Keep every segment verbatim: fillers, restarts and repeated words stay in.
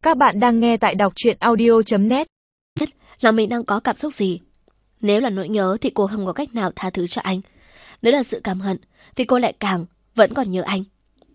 Các bạn đang nghe tại đọc truyện audio chấm net. Nhất là mình đang có cảm xúc gì. Nếu là nỗi nhớ thì cô không có cách nào tha thứ cho anh. Nếu là sự căm hận thì cô lại càng vẫn còn nhớ anh.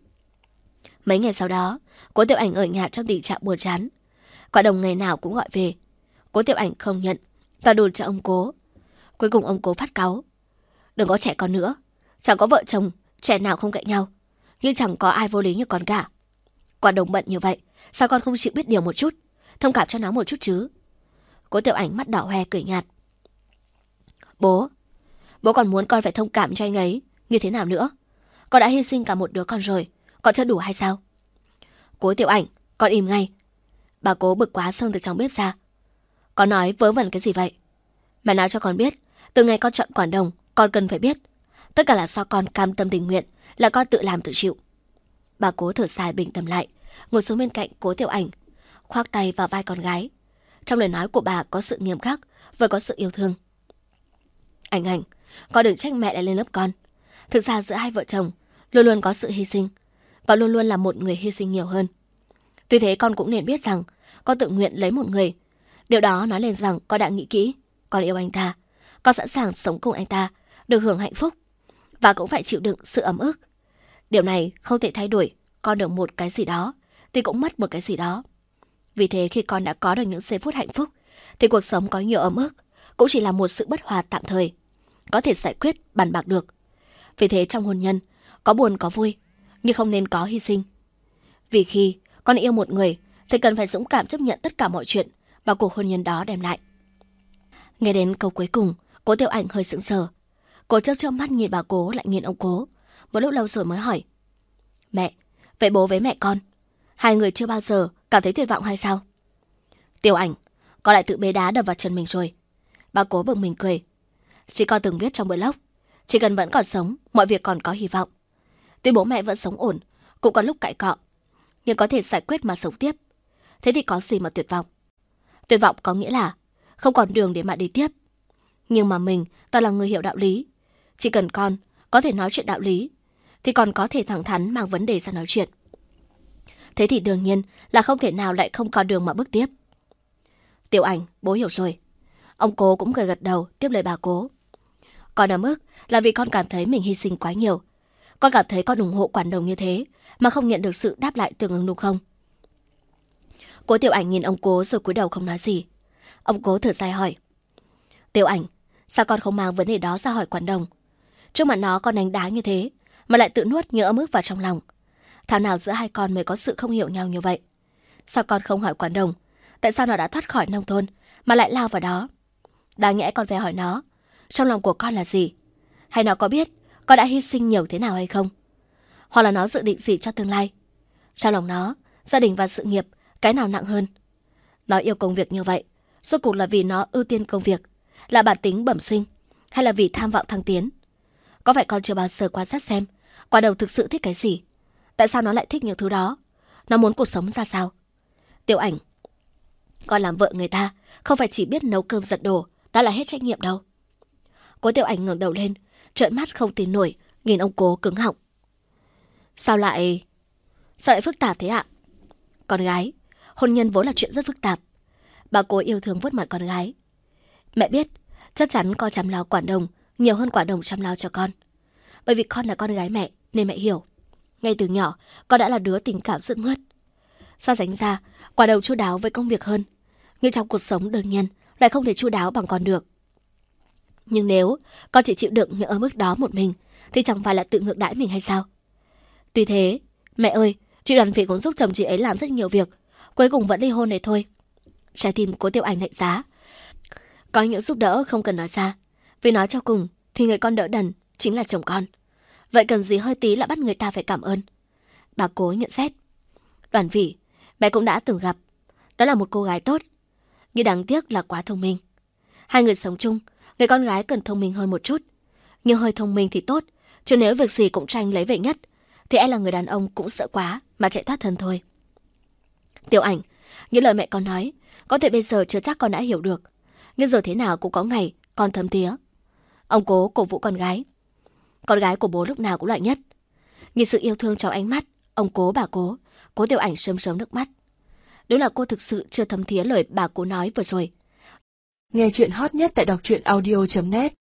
Mấy ngày sau đó, Cố Tiểu Ảnh ở nhà trong tình trạng buồn chán. Quả đồng ngày nào cũng gọi về. Cố Tiểu Ảnh không nhận, và đồn cho ông Cố. Cuối cùng ông Cố phát cáu. Đừng có trẻ con nữa. Chẳng có vợ chồng, trẻ nào không cạnh nhau. Nhưng chẳng có ai vô lý như con cả. Quả đồng bận như vậy, sao con không chịu biết điều một chút, thông cảm cho nó một chút chứ? Cố Tiểu Ảnh mắt đỏ hoe cười nhạt. Bố, bố còn muốn con phải thông cảm cho anh ấy như thế nào nữa? Con đã hy sinh cả một đứa con rồi, còn chưa đủ hay sao? Cố Tiểu Ảnh, con im ngay. Bà Cố bực quá xông từ trong bếp ra. Con nói vớ vẩn cái gì vậy? Mẹ nói cho con biết, từ ngày con chọn Quản Đồng, con cần phải biết. Tất cả là do con cam tâm tình nguyện, là con tự làm tự chịu. Bà Cố thở dài bình tâm lại, ngồi xuống bên cạnh Cố Tiểu Ảnh, khoác tay vào vai con gái. Trong lời nói của bà có sự nghiêm khắc, vừa có sự yêu thương. Ảnh Ảnh, con đừng trách mẹ lại lên lớp con. Thực ra giữa hai vợ chồng luôn luôn có sự hy sinh, và luôn luôn là một người hy sinh nhiều hơn. Tuy thế con cũng nên biết rằng con tự nguyện lấy một người. Điều đó nói lên rằng con đã nghĩ kỹ, con yêu anh ta, con sẵn sàng sống cùng anh ta, được hưởng hạnh phúc, và cũng phải chịu đựng sự ấm ức. Điều này không thể thay đổi, con được một cái gì đó thì cũng mất một cái gì đó. Vì thế khi con đã có được những giây phút hạnh phúc thì cuộc sống có nhiều ấm ức cũng chỉ là một sự bất hòa tạm thời, có thể giải quyết bàn bạc được. Vì thế trong hôn nhân có buồn có vui, nhưng không nên có hy sinh. Vì khi con yêu một người thì cần phải dũng cảm chấp nhận tất cả mọi chuyện mà cuộc hôn nhân đó đem lại. Nghe đến câu cuối cùng, Cố Tiểu Ảnh hơi sững sờ. Cô chớp chớp mắt nhìn bà Cố lại nhìn ông Cố, một lúc lâu rồi mới hỏi. Mẹ, vậy bố với mẹ con, hai người chưa bao giờ cảm thấy tuyệt vọng hay sao? Tiểu Ảnh, con lại tự bế đá đập vào chân mình rồi. Bà Cố bực mình cười. Chị con từng viết trong blog, chỉ cần vẫn còn sống, mọi việc còn có hy vọng. Tuy bố mẹ vẫn sống ổn, cũng có lúc cãi cọ, nhưng có thể giải quyết mà sống tiếp. Thế thì có gì mà tuyệt vọng? Tuyệt vọng có nghĩa là không còn đường để mà đi tiếp. Nhưng mà mình toàn là người hiểu đạo lý. Chỉ cần con có thể nói chuyện đạo lý thì còn có thể thẳng thắn mang vấn đề ra nói chuyện. Thế thì đương nhiên là không thể nào lại không có đường mà bước tiếp. Tiểu Ảnh, bố hiểu rồi. Ông Cố cũng gật gật đầu tiếp lời bà Cố. Con ở mức là vì con cảm thấy mình hy sinh quá nhiều. Con cảm thấy con ủng hộ Quản Đồng như thế mà không nhận được sự đáp lại tương ứng đúng không? Cố Tiểu Ảnh nhìn ông Cố rồi cúi đầu không nói gì. Ông Cố thở dài hỏi. Tiểu Ảnh, sao con không mang vấn đề đó ra hỏi Quản Đồng? Trước mặt nó con đánh đá như thế mà lại tự nuốt những ấm ức vào trong lòng. Thảo nào giữa hai con mới có sự không hiểu nhau như vậy? Sao con không hỏi Quản Đồng tại sao nó đã thoát khỏi nông thôn mà lại lao vào đó? Đáng nhẽ con phải hỏi nó, trong lòng của con là gì? Hay nó có biết con đã hy sinh nhiều thế nào hay không? Hoặc là nó dự định gì cho tương lai? Trong lòng nó, gia đình và sự nghiệp, cái nào nặng hơn? Nó yêu công việc như vậy, rốt cuộc là vì nó ưu tiên công việc, là bản tính bẩm sinh, hay là vì tham vọng thăng tiến? Có phải con chưa bao giờ quan sát xem Quả Đầu thực sự thích cái gì? Tại sao nó lại thích những thứ đó? Nó muốn cuộc sống ra sao? Tiểu Ảnh, con làm vợ người ta không phải chỉ biết nấu cơm giặt đồ, đó là hết trách nhiệm đâu. Cố Tiểu Ảnh ngẩng đầu lên, trợn mắt không tin nổi, nhìn ông Cố cứng họng. Sao lại... Sao lại phức tạp thế ạ? Con gái, hôn nhân vốn là chuyện rất phức tạp. Bà Cố yêu thương vuốt mặt con gái. Mẹ biết, chắc chắn con chăm lo Quản Đồng nhiều hơn Quản Đồng chăm lo cho con. Bởi vì con là con gái mẹ nên mẹ hiểu. Ngay từ nhỏ, con đã là đứa tình cảm sứt mướt. So sánh ra, Quản Đồng chu đáo với công việc hơn. Nhưng trong cuộc sống đương nhiên lại không thể chu đáo bằng con được. Nhưng nếu con chỉ chịu đựng những ở mức đó một mình thì chẳng phải là tự ngược đãi mình hay sao? Tuy thế, mẹ ơi, chị Đoàn Vĩ cũng giúp chồng chị ấy làm rất nhiều việc, cuối cùng vẫn ly hôn này thôi. Trái tim Cố Tiểu Ảnh lạnh giá. Có những giúp đỡ không cần nói ra, vì nói cho cùng thì người con đỡ đần chính là chồng con. Vậy cần gì hơi tí là bắt người ta phải cảm ơn? Bà Cố nhận xét. Đoàn Vĩ, mẹ cũng đã từng gặp. Đó là một cô gái tốt, nhưng đáng tiếc là quá thông minh. Hai người sống chung, người con gái cần thông minh hơn một chút. Nhưng hơi thông minh thì tốt, chứ nếu việc gì cũng tranh lấy vậy nhất thì e là người đàn ông cũng sợ quá mà chạy thoát thân thôi. Tiểu Ảnh, những lời mẹ con nói có thể bây giờ chưa chắc con đã hiểu được, nhưng giờ thế nào cũng có ngày con thấm thía. Ông Cố cổ vũ con gái. Con gái của bố lúc nào cũng loại nhất. Nhìn sự yêu thương trong ánh mắt ông Cố bà Cố, Cố Tiểu Ảnh sớm sớm nước mắt. Đúng là cô thực sự chưa thấm thía lời bà cô nói vừa rồi. Nghe chuyện hot nhất tại đọc truyện audio chấm net.